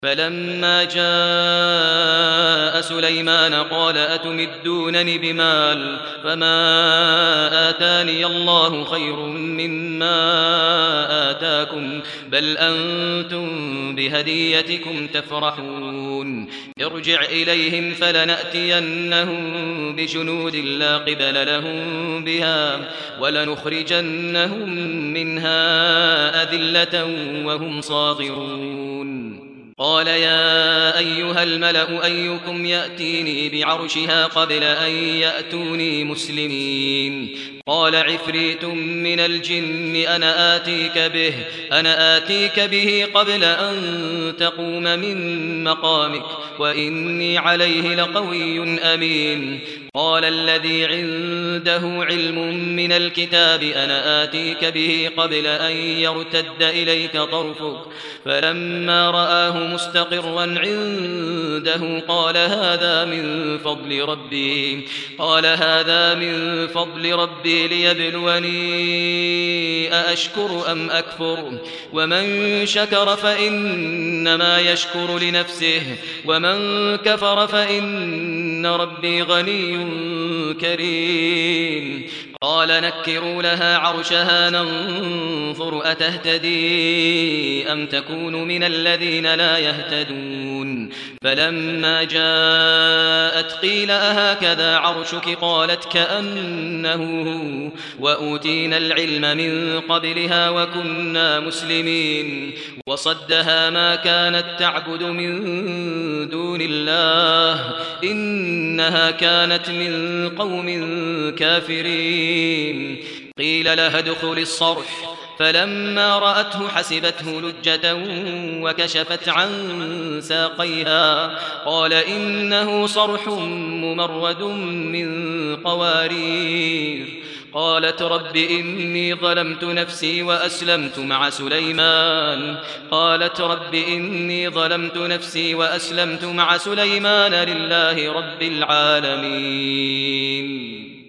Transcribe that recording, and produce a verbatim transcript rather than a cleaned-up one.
فلما جاء سليمان قال أتمدونني بمال فما آتاني الله خير مما آتاكم بل أنتم بهديتكم تفرحون ارجع إليهم فلنأتينهم بجنود لا قبل لهم بها ولنخرجنهم منها أذلة وهم صاغرون قال يا أيها الملأ أيكم يأتيني بعرشها قبل أن يأتوني مسلمين قال عفريت من الجن أنا آتيك به أنا آتيك به قبل أن تقوم من مقامك وإني عليه لقوي أمين قال الذي عنده علم من الكتاب أنا آتيك به قبل أن يرتد إليك طرفك فلما رآه مستقرا عنده قال هذا من فضل ربي قال هذا من فضل ربي ليبلوني أأشكر أم أكفر ومن شكر فإنما يشكر لنفسه ومن كفر فإن ربي غني كريم قال نكروا لها عرشها ننظر أتهتدي أم تكون من الذين لا يهتدون فلما جاءت قيل أهكذا عرشك قالت كأنه هو وأوتينا العلم من قبلها وكنا مسلمين وصدها ما كانت تعبد من دون الله إنها كانت من قوم كافرين قيل لها ادخل الصرح فلما رأته حسبته لجة وكشفت عن ساقيها قال إنه صرح ممرد من قوارير قالت رب إني ظلمت نفسي وأسلمت مع سليمان قالت رب إني ظلمت نفسي وأسلمت مع سليمان لله رب العالمين